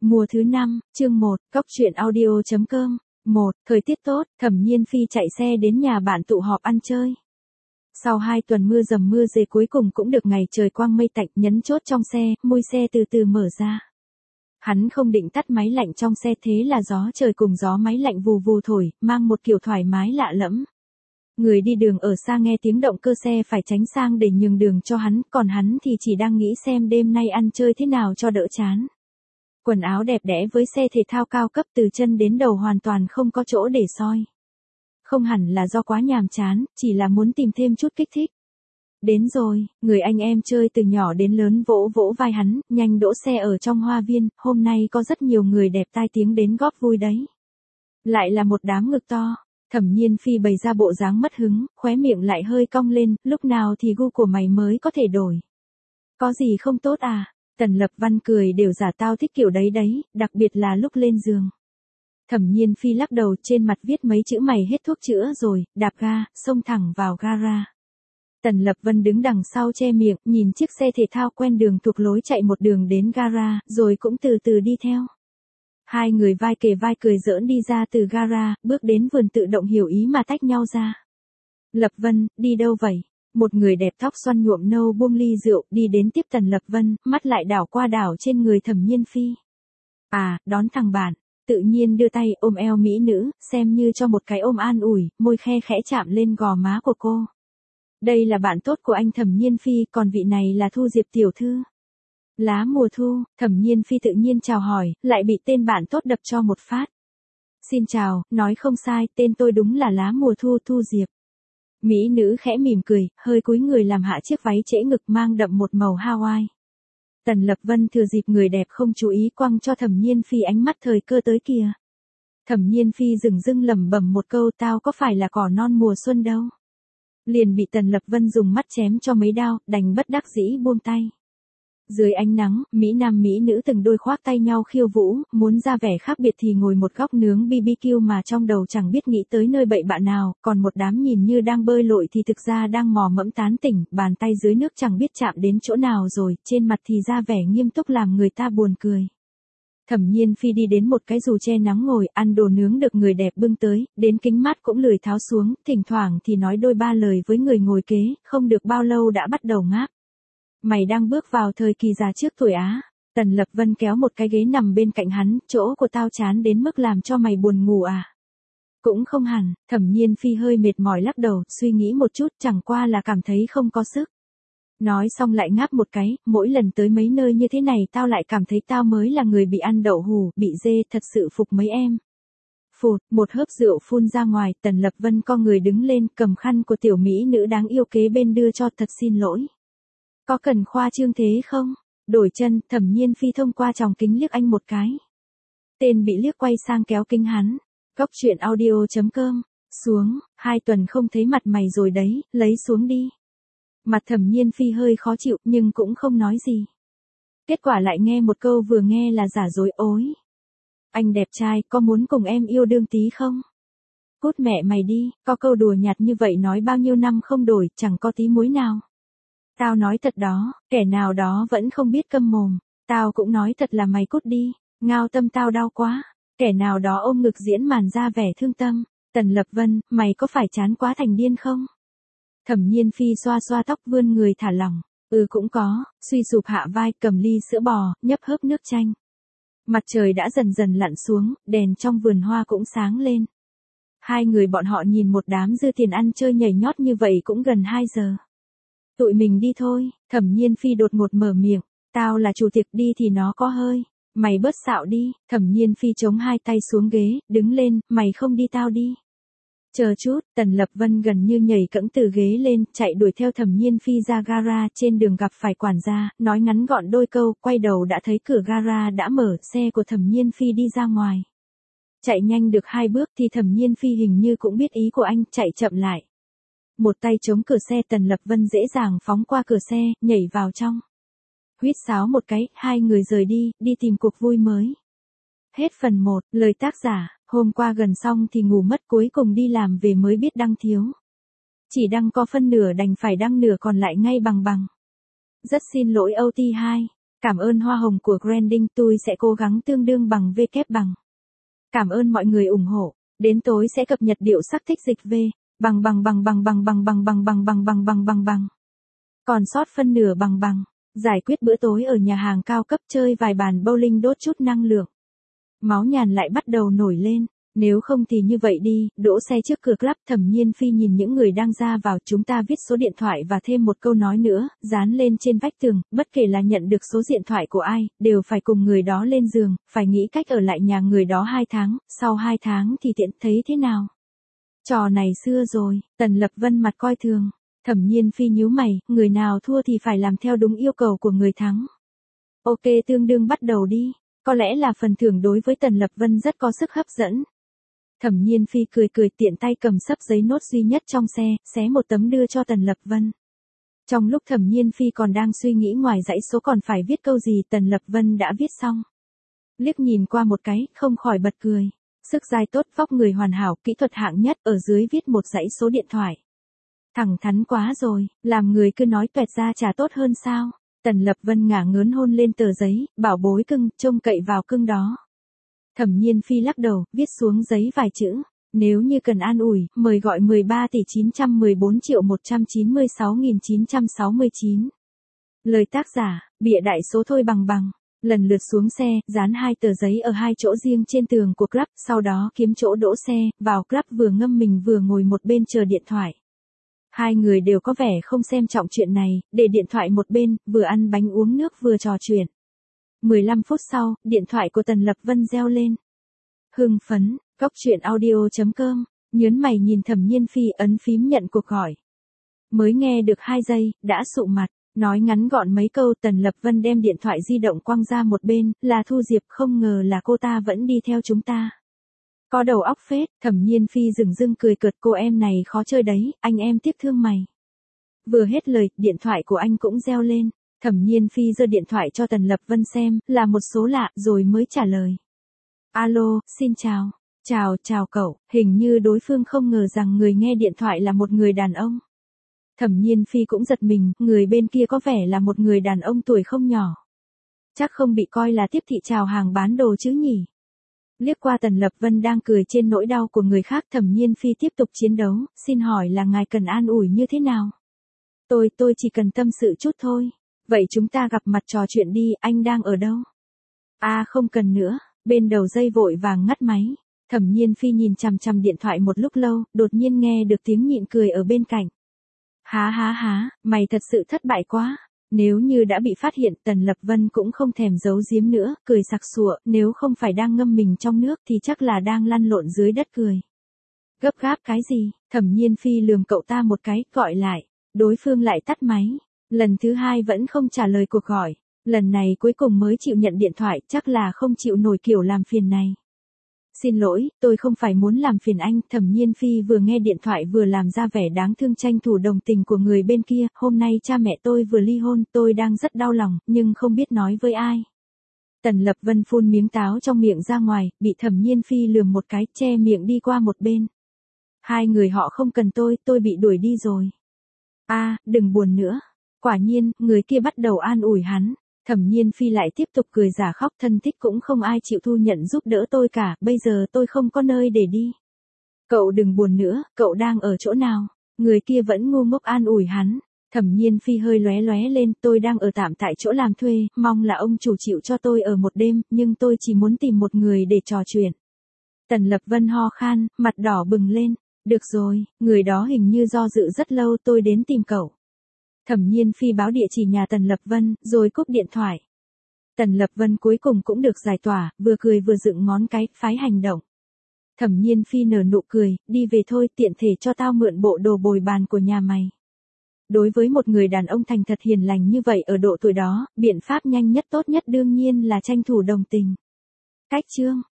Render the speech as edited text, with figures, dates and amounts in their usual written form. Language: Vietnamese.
Mùa thứ 5, chương 1, Cóc truyện audio.com. 1. Thời tiết tốt, Thẩm Nhiên Phi chạy xe đến nhà bạn tụ họp ăn chơi. Sau 2 tuần mưa dầm mưa dề cuối cùng cũng được ngày trời quang mây tạnh, nhấn chốt trong xe, mui xe từ từ mở ra. Hắn không định tắt máy lạnh trong xe, thế là gió trời cùng gió máy lạnh vù vù thổi, mang một kiểu thoải mái lạ lẫm. Người đi đường ở xa nghe tiếng động cơ xe phải tránh sang để nhường đường cho hắn, còn hắn thì chỉ đang nghĩ xem đêm nay ăn chơi thế nào cho đỡ chán. Quần áo đẹp đẽ với xe thể thao cao cấp từ chân đến đầu hoàn toàn không có chỗ để soi. Không hẳn là do quá nhàm chán, chỉ là muốn tìm thêm chút kích thích. Đến rồi, người anh em chơi từ nhỏ đến lớn vỗ vỗ vai hắn, nhanh đỗ xe ở trong hoa viên, hôm nay có rất nhiều người đẹp tai tiếng đến góp vui đấy. Lại là một đám ngực to. Thẩm Nhiên Phi bày ra bộ dáng mất hứng, khóe miệng lại hơi cong lên, lúc nào thì gu của mày mới có thể đổi. Có gì không tốt à? Tần Lập Văn cười đều giả tao thích kiểu đấy đấy, đặc biệt là lúc lên giường. Thẩm Nhiên Phi lắc đầu, trên mặt viết mấy chữ mày hết thuốc chữa rồi, đạp ga, xông thẳng vào gara. Tần Lập Vân đứng đằng sau che miệng, nhìn chiếc xe thể thao quen đường thuộc lối chạy một đường đến gara, rồi cũng từ từ đi theo. Hai người vai kề vai cười giỡn đi ra từ gara, bước đến vườn tự động hiểu ý mà tách nhau ra. Lập Vân, đi đâu vậy? Một người đẹp tóc xoăn nhuộm nâu buông ly rượu, đi đến tiếp Tần Lập Vân, mắt lại đảo qua đảo trên người Thẩm Nhiên Phi. À, đón thằng bạn, tự nhiên đưa tay ôm eo mỹ nữ, xem như cho một cái ôm an ủi, môi khe khẽ chạm lên gò má của cô. Đây là bạn tốt của anh Thẩm Nhiên Phi, còn vị này là Thu Diệp tiểu thư. Lá mùa thu, Thẩm Nhiên Phi tự nhiên chào hỏi, lại bị tên bạn tốt đập cho một phát. Xin chào, nói không sai, tên tôi đúng là lá mùa thu, Thu Diệp. Mỹ nữ khẽ mỉm cười, hơi cúi người làm hạ chiếc váy trễ ngực mang đậm một màu Hawaii. Tần Lập Vân thừa dịp người đẹp không chú ý quăng cho Thẩm Nhiên Phi ánh mắt thời cơ tới kìa. Thẩm Nhiên Phi dửng dưng lẩm bẩm một câu, tao có phải là cỏ non mùa xuân đâu. Liền bị Tần Lập Vân dùng mắt chém cho mấy đao, đành bất đắc dĩ buông tay. Dưới ánh nắng, Mỹ nam Mỹ nữ từng đôi khoác tay nhau khiêu vũ, muốn ra vẻ khác biệt thì ngồi một góc nướng BBQ mà trong đầu chẳng biết nghĩ tới nơi bậy bạ nào, còn một đám nhìn như đang bơi lội thì thực ra đang mò mẫm tán tỉnh, bàn tay dưới nước chẳng biết chạm đến chỗ nào rồi, trên mặt thì ra vẻ nghiêm túc làm người ta buồn cười. Thẩm Nhiên Phi đi đến một cái dù che nắng ngồi, ăn đồ nướng được người đẹp bưng tới, đến kính mát cũng lười tháo xuống, thỉnh thoảng thì nói đôi ba lời với người ngồi kế, không được bao lâu đã bắt đầu ngáp. Mày đang bước vào thời kỳ già trước tuổi á. Tần Lập Vân kéo một cái ghế nằm bên cạnh hắn, chỗ của tao chán đến mức làm cho mày buồn ngủ à? Cũng không hẳn, Thẩm Nhiên Phi hơi mệt mỏi lắc đầu, suy nghĩ một chút, chẳng qua là cảm thấy không có sức. Nói xong lại ngáp một cái, mỗi lần tới mấy nơi như thế này tao lại cảm thấy tao mới là người bị ăn đậu hù, bị dê, thật sự phục mấy em. Phụt, một hớp rượu phun ra ngoài, Tần Lập Vân co người đứng lên, cầm khăn của tiểu mỹ nữ đáng yêu kế bên đưa cho, thật xin lỗi. Có cần khoa trương thế không? Đổi chân, Thẩm Nhiên Phi thông qua tròng kính liếc anh một cái. Tên bị liếc quay sang kéo kính hắn. Cóc truyện audio.com. Xuống, 2 tuần không thấy mặt mày rồi đấy, lấy xuống đi. Mặt Thẩm Nhiên Phi hơi khó chịu nhưng cũng không nói gì. Kết quả lại nghe một câu vừa nghe là giả dối ối. Anh đẹp trai, có muốn cùng em yêu đương tí không? Cút mẹ mày đi, có câu đùa nhạt như vậy nói bao nhiêu năm không đổi, chẳng có tí muối nào. Tao nói thật đó, kẻ nào đó vẫn không biết câm mồm. Tao cũng nói thật là mày cút đi, ngao tâm tao đau quá. Kẻ nào đó ôm ngực diễn màn ra vẻ thương tâm. Tần Lập Vân, mày có phải chán quá thành điên không? Thẩm Nhiên Phi xoa xoa tóc vươn người thả lỏng. Cũng có, suy sụp hạ vai cầm ly sữa bò, nhấp hớp nước chanh. Mặt trời đã dần dần lặn xuống, đèn trong vườn hoa cũng sáng lên. Hai người bọn họ nhìn một đám dư tiền ăn chơi nhảy nhót như vậy cũng gần 2 giờ. Tụi mình đi thôi, Thẩm Nhiên Phi đột ngột mở miệng, tao là chủ tiệc đi thì nó có hơi, mày bớt xạo đi, Thẩm Nhiên Phi chống hai tay xuống ghế, đứng lên, mày không đi tao đi. Chờ chút, Tần Lập Vân gần như nhảy cẫng từ ghế lên, chạy đuổi theo Thẩm Nhiên Phi ra gara, trên đường gặp phải quản gia, nói ngắn gọn đôi câu, quay đầu đã thấy cửa gara đã mở, xe của Thẩm Nhiên Phi đi ra ngoài. Chạy nhanh được 2 bước thì Thẩm Nhiên Phi hình như cũng biết ý của anh, chạy chậm lại. Một tay chống cửa xe, Tần Lập Vân dễ dàng phóng qua cửa xe, nhảy vào trong. Huýt sáo một cái, hai người rời đi, đi tìm cuộc vui mới. Hết phần 1, lời tác giả, hôm qua gần xong thì ngủ mất, cuối cùng đi làm về mới biết đăng thiếu. Chỉ đăng có phân nửa đành phải đăng nửa còn lại ngay bằng bằng. Rất xin lỗi OT2. Cảm ơn hoa hồng của Granding, tôi sẽ cố gắng tương đương bằng V kép bằng. Cảm ơn mọi người ủng hộ. Đến tối sẽ cập nhật điệu sắc thích dịch V. Bằng. Còn sót phân nửa bằng. Giải quyết bữa tối ở nhà hàng cao cấp, chơi vài bàn bowling đốt chút năng lượng. Máu nhàn lại bắt đầu nổi lên. Nếu không thì như vậy đi, đỗ xe trước cửa club. Thẩm Nhiên Phi nhìn những người đang ra vào, chúng ta viết số điện thoại và thêm một câu nói nữa, dán lên trên vách tường, bất kể là nhận được số điện thoại của ai, đều phải cùng người đó lên giường, phải nghĩ cách ở lại nhà người đó 2 tháng, sau 2 tháng thì tiện, thấy thế nào? Trò này xưa rồi. Tần Lập Vân mặt coi thường. Thẩm Nhiên Phi nhíu mày, người nào thua thì phải làm theo đúng yêu cầu của người thắng. Ok, tương đương bắt đầu đi. Có lẽ là phần thưởng đối với Tần Lập Vân rất có sức hấp dẫn. Thẩm Nhiên Phi cười tiện tay cầm sấp giấy nốt duy nhất trong xe, xé một tấm đưa cho Tần Lập Vân. Trong lúc Thẩm Nhiên Phi còn đang suy nghĩ ngoài dãy số còn phải viết câu gì, Tần Lập Vân đã viết xong. Liếc nhìn qua một cái, không khỏi bật cười. Sức dai tốt, vóc người hoàn hảo, kỹ thuật hạng nhất, ở dưới viết một dãy số điện thoại. Thẳng thắn quá rồi, làm người cứ nói toẹt ra chả tốt hơn sao? Tần Lập Vân ngả ngớn hôn lên tờ giấy, bảo bối cưng, trông cậy vào cưng đó. Thẩm Nhiên Phi lắc đầu, viết xuống giấy vài chữ. Nếu như cần an ủi, mời gọi 13 tỷ 914 triệu 196.969. Lời tác giả, bịa đại số thôi bằng. Lần lượt xuống xe, dán 2 tờ giấy ở 2 chỗ riêng trên tường của club, sau đó kiếm chỗ đỗ xe, vào club vừa ngâm mình vừa ngồi một bên chờ điện thoại. Hai người đều có vẻ không xem trọng chuyện này, để điện thoại một bên, vừa ăn bánh uống nước vừa trò chuyện. 15 phút sau, điện thoại của Tần Lập Vân reo lên. Hưng phấn, coctruyện.audio.com, nhớn mày nhìn Thẩm Nhiên Phi, ấn phím nhận cuộc gọi. Mới nghe được 2 giây, đã sụ mặt, nói ngắn gọn mấy câu. Tần Lập Vân đem điện thoại di động quăng ra một bên, là Thu Diệp, không ngờ là cô ta vẫn đi theo chúng ta. Có đầu óc phết. Thẩm Nhiên Phi dửng cười cợt, cô em này khó chơi đấy, anh em tiếc thương mày. Vừa hết lời, điện thoại của anh cũng reo lên. Thẩm Nhiên Phi giơ điện thoại cho Tần Lập Vân xem, là một số lạ, rồi mới trả lời. Alo, xin chào. Chào cậu, hình như đối phương không ngờ rằng người nghe điện thoại là một người đàn ông. Thẩm Nhiên Phi cũng giật mình, người bên kia có vẻ là một người đàn ông tuổi không nhỏ. Chắc không bị coi là tiếp thị chào hàng bán đồ chứ nhỉ? Liếc qua Tần Lập Vân đang cười trên nỗi đau của người khác, Thẩm Nhiên Phi tiếp tục chiến đấu, xin hỏi là ngài cần an ủi như thế nào? Tôi chỉ cần tâm sự chút thôi. Vậy chúng ta gặp mặt trò chuyện đi, anh đang ở đâu? Không cần nữa. Bên đầu dây vội vàng ngắt máy. Thẩm Nhiên Phi nhìn chằm điện thoại một lúc lâu, đột nhiên nghe được tiếng nhịn cười ở bên cạnh. Há, mày thật sự thất bại quá. Nếu như đã bị phát hiện, Tần Lập Vân cũng không thèm giấu giếm nữa, cười sặc sụa, nếu không phải đang ngâm mình trong nước thì chắc là đang lăn lộn dưới đất cười. Gấp gáp cái gì? Thẩm Nhiên Phi lườm cậu ta một cái, gọi lại. Đối phương lại tắt máy. Lần thứ 2 vẫn không trả lời cuộc gọi. Lần này cuối cùng mới chịu nhận điện thoại, chắc là không chịu nổi kiểu làm phiền này. Xin lỗi, tôi không phải muốn làm phiền anh. Thẩm Nhiên Phi vừa nghe điện thoại vừa làm ra vẻ đáng thương tranh thủ đồng tình của người bên kia. Hôm nay cha mẹ tôi vừa ly hôn, tôi đang rất đau lòng, nhưng không biết nói với ai. Tần Lập Vân phun miếng táo trong miệng ra ngoài, bị Thẩm Nhiên Phi lườm một cái, che miệng đi qua một bên. Hai người họ không cần tôi bị đuổi đi rồi. Đừng buồn nữa. Quả nhiên, người kia bắt đầu an ủi hắn. Thẩm Nhiên Phi lại tiếp tục cười giả khóc, thân thích cũng không ai chịu thu nhận giúp đỡ tôi cả, bây giờ tôi không có nơi để đi. Cậu đừng buồn nữa, cậu đang ở chỗ nào? Người kia vẫn ngu ngốc an ủi hắn. Thẩm Nhiên Phi hơi lóe lên, tôi đang ở tạm tại chỗ làm thuê, mong là ông chủ chịu cho tôi ở một đêm, nhưng tôi chỉ muốn tìm một người để trò chuyện. Tần Lập Vân ho khan, mặt đỏ bừng lên. Được rồi, người đó hình như do dự rất lâu, tôi đến tìm cậu. Thẩm Nhiên Phi báo địa chỉ nhà Tần Lập Vân, rồi cúp điện thoại. Tần Lập Vân cuối cùng cũng được giải tỏa, vừa cười vừa dựng ngón cái, phái hành động. Thẩm Nhiên Phi nở nụ cười, đi về thôi, tiện thể cho tao mượn bộ đồ bồi bàn của nhà mày. Đối với một người đàn ông thành thật hiền lành như vậy ở độ tuổi đó, biện pháp nhanh nhất tốt nhất đương nhiên là tranh thủ đồng tình. Cách chương